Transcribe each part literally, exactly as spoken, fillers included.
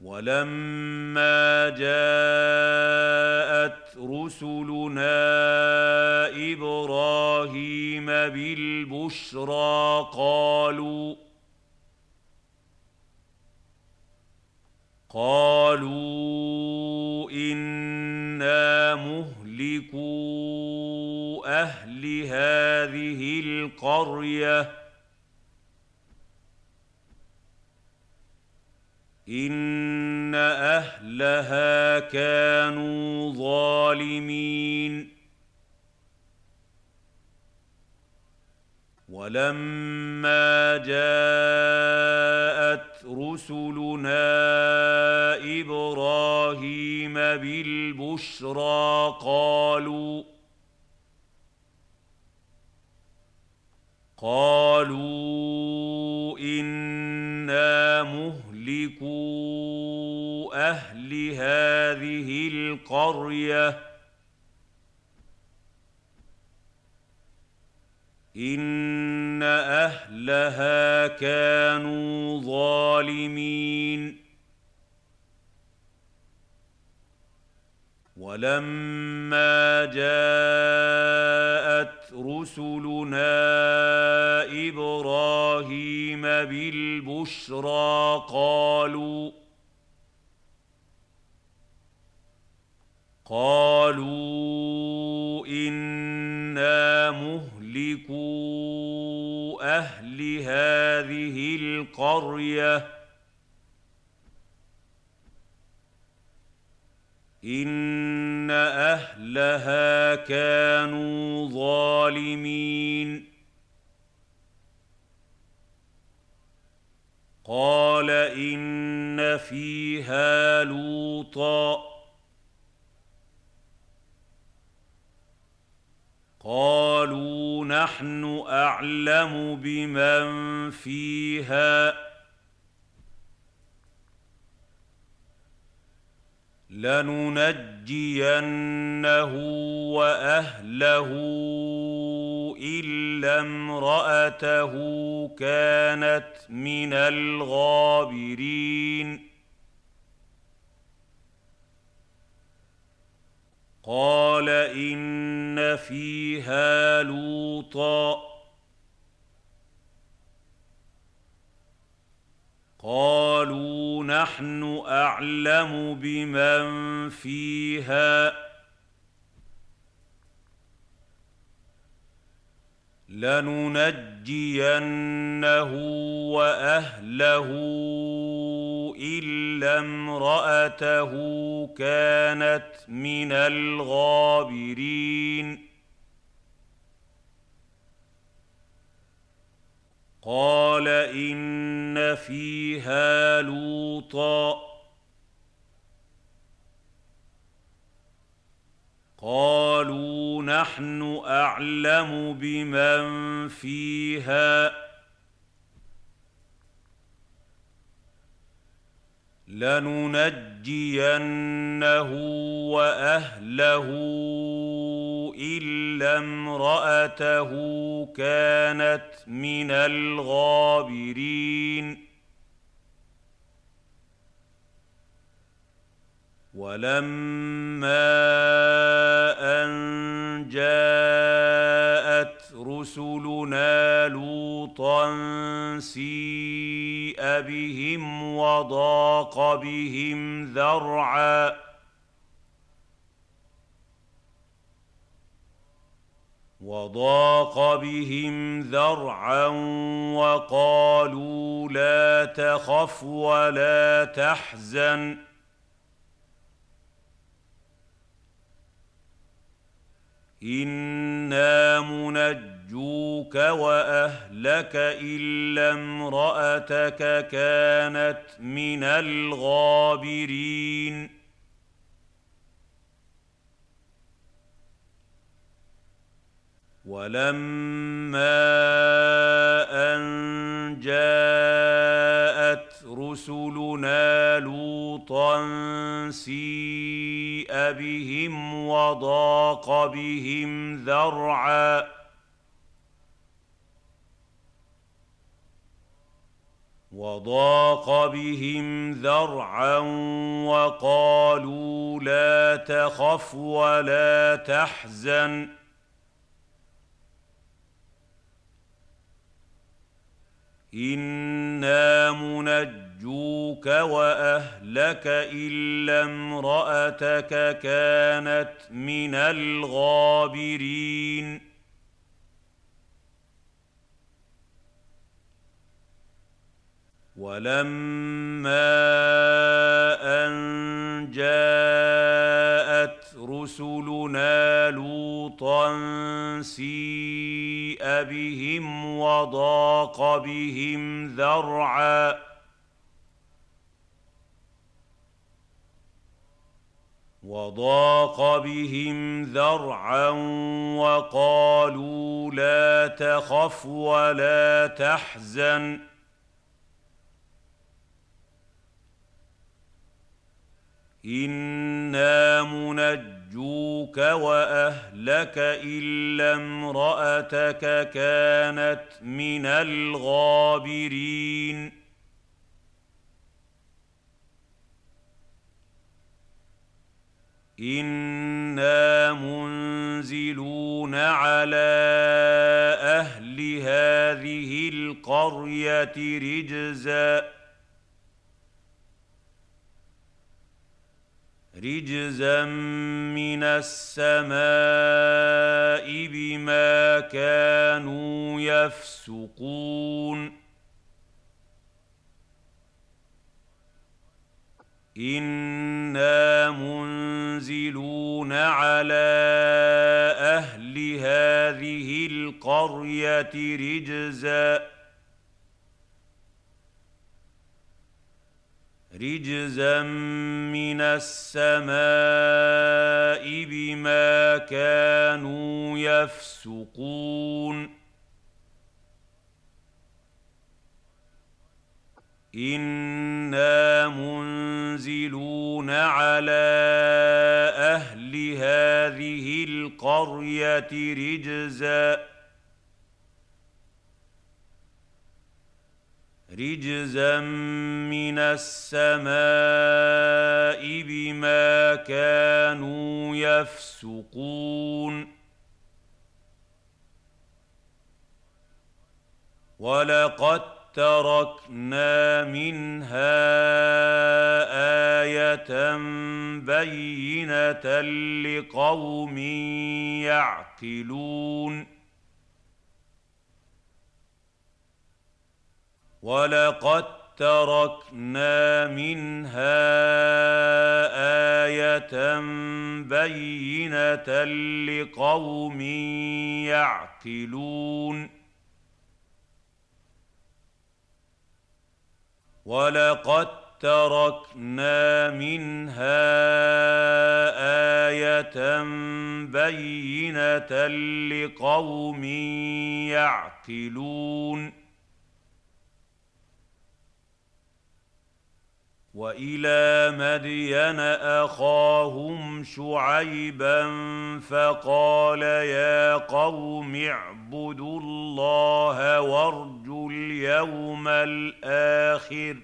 وَلَمَّا جَاءَتْ رُسُلُنَا إِبْرَاهِيمَ بِالْبُشْرَىٰ قَالُوا قَالُوا إِنَّا مُهْلِكُو أَهْلِ هَٰذِهِ الْقَرْيَةِ إِنَّ أَهْلَهَا كَانُوا ظَالِمِينَ وَلَمَّا جَاءَتْ رُسُلُنَا إِبْرَاهِيمَ بِالْبُشْرَىٰ قَالُوا قَالُوا إِنَّا مُهْلِكُو أَهْلِ هَٰذِهِ الْقَرْيَةِ إِنَّ أَهْلَهَا كَانُوا ظَالِمِينَ وَلَمَّا جَاءَتْ رُسُلُنَا إِبْرَاهِيمَ بِالْبُشْرَىٰ قَالُوا قَالُوا إِنَّا مُهْلِكُو أَهْلِ هَٰذِهِ الْقَرْيَةِ إِنَّ أَهْلَهَا كَانُوا ظَالِمِينَ قَالَ إِنَّ فِيهَا لُوطًا قَالُوا نَحْنُ أَعْلَمُ بِمَن فِيهَا لَنُنَجِّيَنَّهُ وَأَهْلَهُ إِلَّا امْرَأَتَهُ كَانَتْ مِنَ الْغَابِرِينَ قَالَ إِنَّ فِيهَا لُوطًا قَالُوا نَحْنُ أَعْلَمُ بِمَن فِيهَا لَنُنَجِّيَنَّهُ وَأَهْلَهُ إِلَّا امْرَأَتَهُ كَانَتْ مِنَ الْغَابِرِينَ قَالَ إِنَّ فِيهَا لُوطًا قَالُوا نَحْنُ أَعْلَمُ بِمَن فِيهَا لَنُنَجِّيَنَّهُ وَأَهْلَهُ إِلَّا امْرَأَتَهُ كَانَتْ مِنَ الْغَابِرِينَ وَلَمَّا أَن جَاءَتْ رُسُلُنَا لُوطًا سِيءَ بِهِمْ وَضَاقَ بِهِمْ ذَرْعًا وَضَاقَ بِهِمْ ذَرْعًا وَقَالُوا لَا تَخَفْ وَلَا تَحْزَنْ إِنَّا مُنَجُّوكَ وَأَهْلَكَ إِلَّا امْرَأَتَكَ كَانَتْ مِنَ الْغَابِرِينَ وَلَمَّا أَن جَاءَتْ رُسُلُنَا لُوطًا سِيءَ بِهِمْ وَضَاقَ بِهِمْ ذَرْعًا وضاق بهم ذرعا وقالوا لا تخف ولا تحزن إنا منجوك وأهلك إلا امرأتك كانت من الغابرين ولما أن جاءت رسلنا لوطا سيء بهم وضاق بهم ذرعا وضاق بهم ذرعا وقالوا لا تخف ولا تحزن إنا منجوك وأهلك إلا امرأتك كانت من الغابرين إنا منزلون على أهل هذه القرية رجزاً رجزا من السماء بما كانوا يفسقون إنا منزلون على أهل هذه القرية رجزا رجزا من السماء بما كانوا يفسقون إنا منزلون على أهل هذه القرية رجزا رجزا من السماء بما كانوا يفسقون ولقد تركنا منها آية بينة لقوم يعقلون ولقد تركنا منها آية بينة لقوم يعقلون ولقد تركنا منها آية بينة لقوم يعقلون وإلى مدين أخاهم شعيبا فقال يا قوم اعبدوا الله وارجوا اليوم الآخر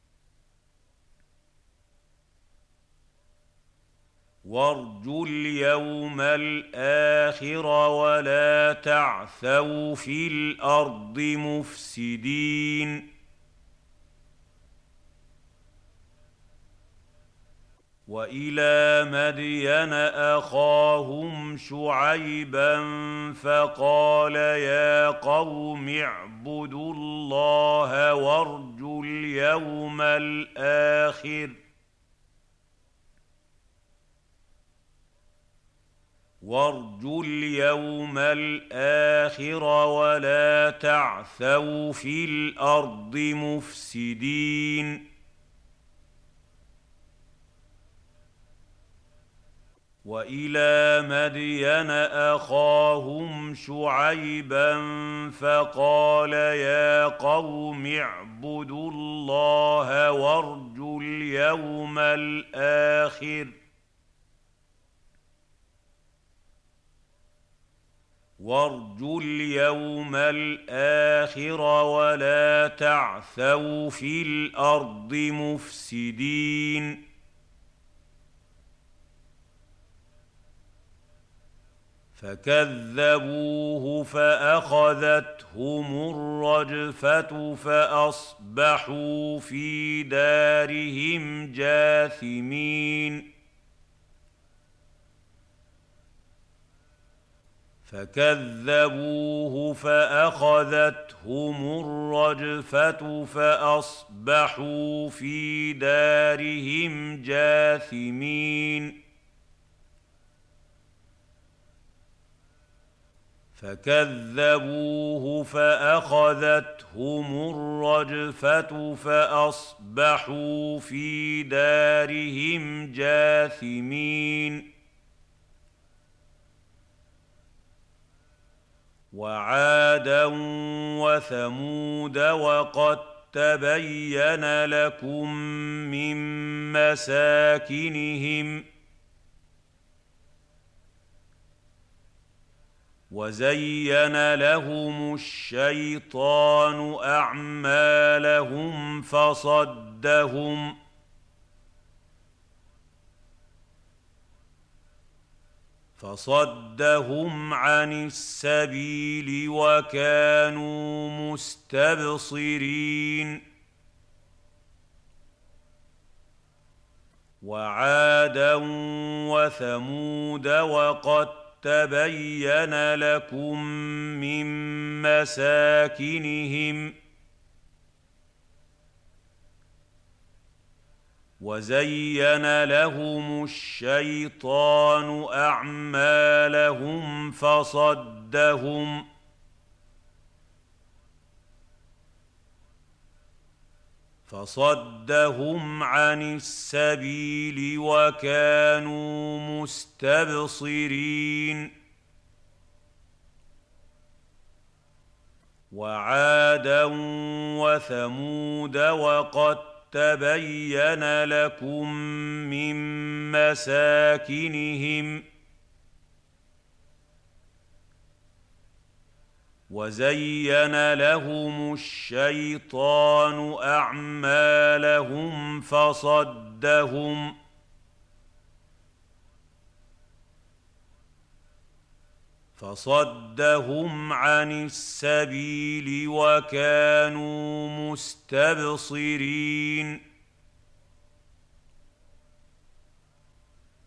وارجوا اليوم الآخر ولا تعثوا في الأرض مفسدين وإلى مدين أخاهم شعيبا فقال يا قوم اعبدوا الله وارجوا اليوم الآخر وارجوا اليوم الآخر ولا تعثوا في الأرض مفسدين وإلى مدين أخاهم شعيبا فقال يا قوم اعبدوا الله وارجوا اليوم الآخر وارجوا اليوم الآخر ولا تعثوا في الأرض مفسدين فكذبوه فأخذتهم الرجفة فأصبحوا في دارهم جاثمين فكذبوه فأخذتهم الرجفة فأصبحوا في دارهم جاثمين فكذبوه فأخذتهم الرجفة فأصبحوا في دارهم جاثمين وعادا وثمود وقد تبين لكم من مساكنهم وزين لهم الشيطان أعمالهم فصدهم فصدهم عن السبيل وكانوا مستبصرين وعادا وثمود وقد تبين لكم من مساكنهم وزين لهم الشيطان أعمالهم فصدهم فصدهم عن السبيل وكانوا مستبصرين وعادا وثمود وقد تبين لكم من مساكنهم وزين لهم الشيطان أعمالهم فصدهم فصدهم عن السبيل وكانوا مستبصرين